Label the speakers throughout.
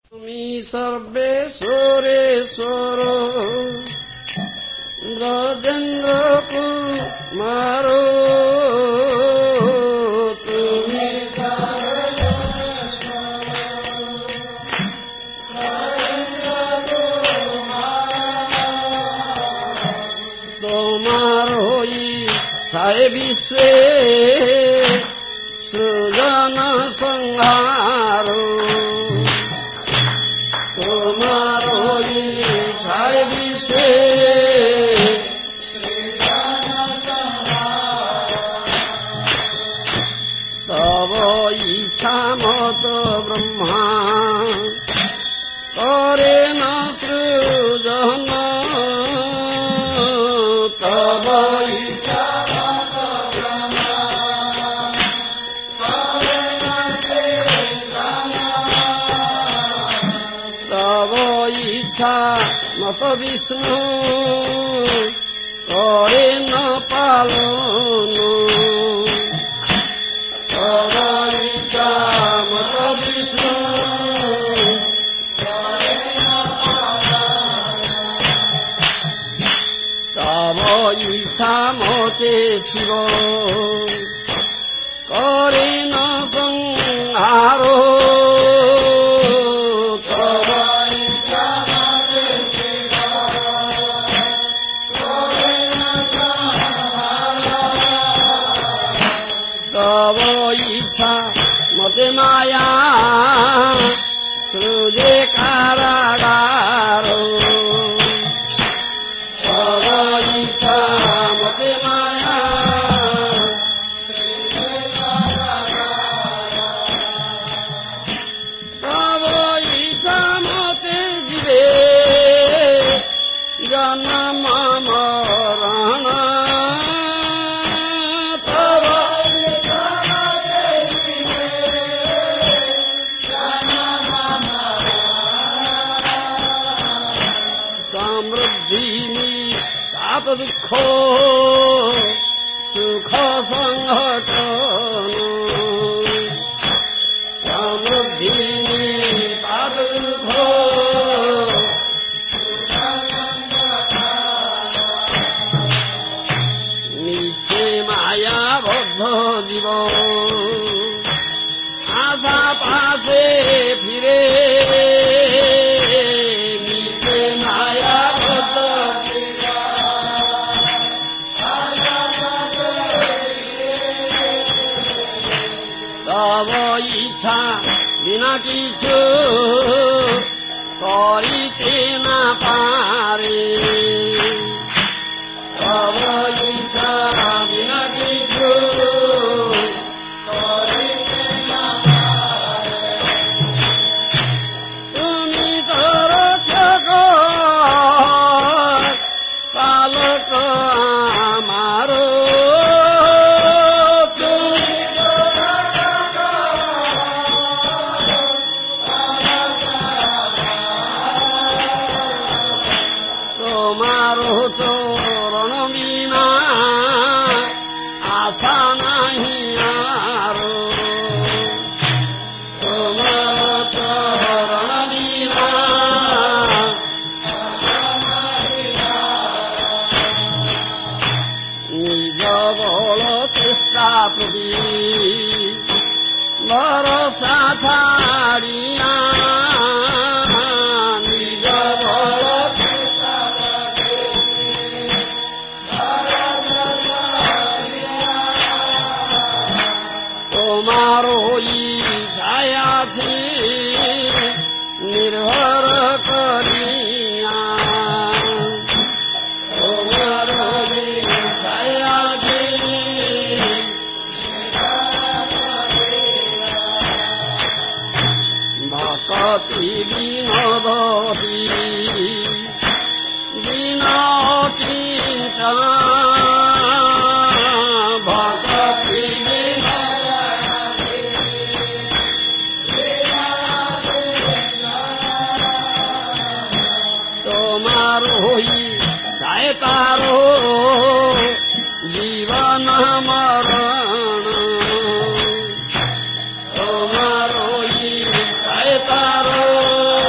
Speaker 1: তুমি সর্বেশ্বরেশ্বর ব্রজেন্দ্র কুমার, তুমি তোমার হই ছায় বিশ্বে সৃজন সংহার, তোমার হই ছায় বিশ্বে তব ইচ্ছা মত ব্রহ্মা করে ন সৃজন, তব ইচ্ছা মত ব্রহ্মা করে ন সৃজন, তব ইচ্ছা মত বিষ্ণু করে ন পালন, তব ইচ্ছা মত বিষ্ণু করে ন পালন, তব ইচ্ছা মতে শিব করে ন সংহার, তব ইচ্ছা মতে শিব করে ন সংহার, তব ইচ্ছা মতে মায়া সৃজে কারাগার, তব ইচ্ছা মতে মায়া সৃজে কারাগার, তব ইচ্ছা মতে জীবে জন্ম মরণ, তব ইচ্ছা মতে জীবে জন্ম মরণ, সমৃদ্ধি তাত দুঃখ সুখ সংঘটন, সমৃদ্ধি তাত দুঃখ সুখ সংঘটন, মিছে মায়াবদ্ধ জীব আশা পাশে ফিরে, মিছে মায়াবদ্ধ জীব আশা পাশে ফিরে, তব ইচ্ছা বিনা কিছু করিতে না পারে, তব ইচ্ছা বিনা কিছু করিতে না পারে, তুমি তো রক্ষক পালক আমার, তুমি তো রক্ষক পালক আমার, তোমার চরণ বিনা আশা নাহি আর, তোমার চরণ বিনা আশা নাহি আর, নিজ বল চেষ্টা প্রতি ভরসা ছাড়িয়া, নিজ বল চেষ্টা প্রতি ভরসা ছাড়িয়া, তোমার ইচ্ছায় আছে নির্ভর করিয়া, তোমার ইচ্ছায় আছে ভকতি বিনোদী বিনা চিন্তা, ভকতি বিনোদী বিনা চিন্তা, তোমার হই যায় তারো জীবন মরণ, তোমার তার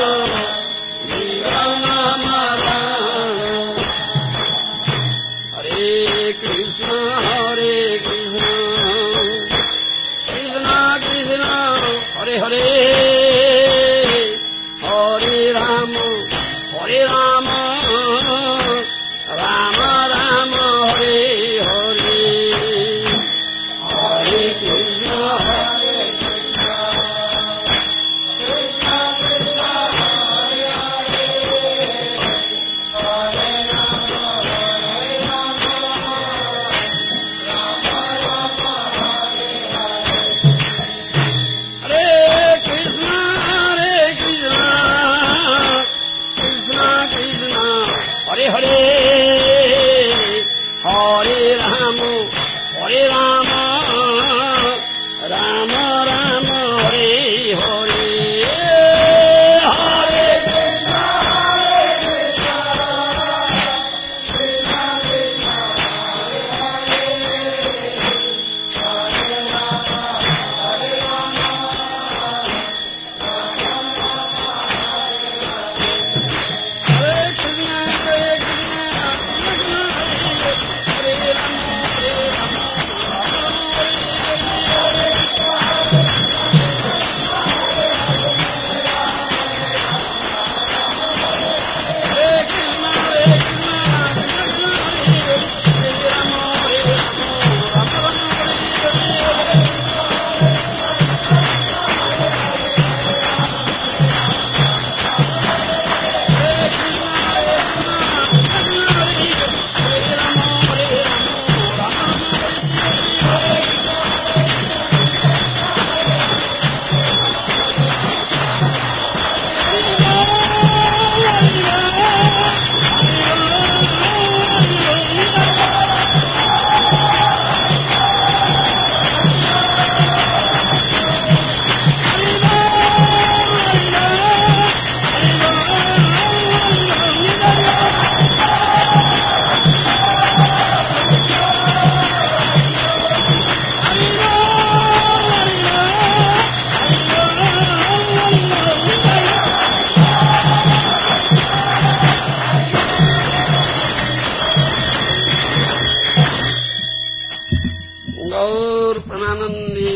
Speaker 1: गौर प्रणनंदी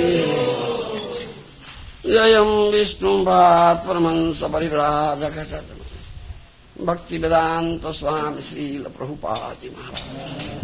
Speaker 1: जयम विष्णुपाद परमहंस परिव्राजक भक्ति वेदांत स्वामी श्रील प्रभुपाद महाराज।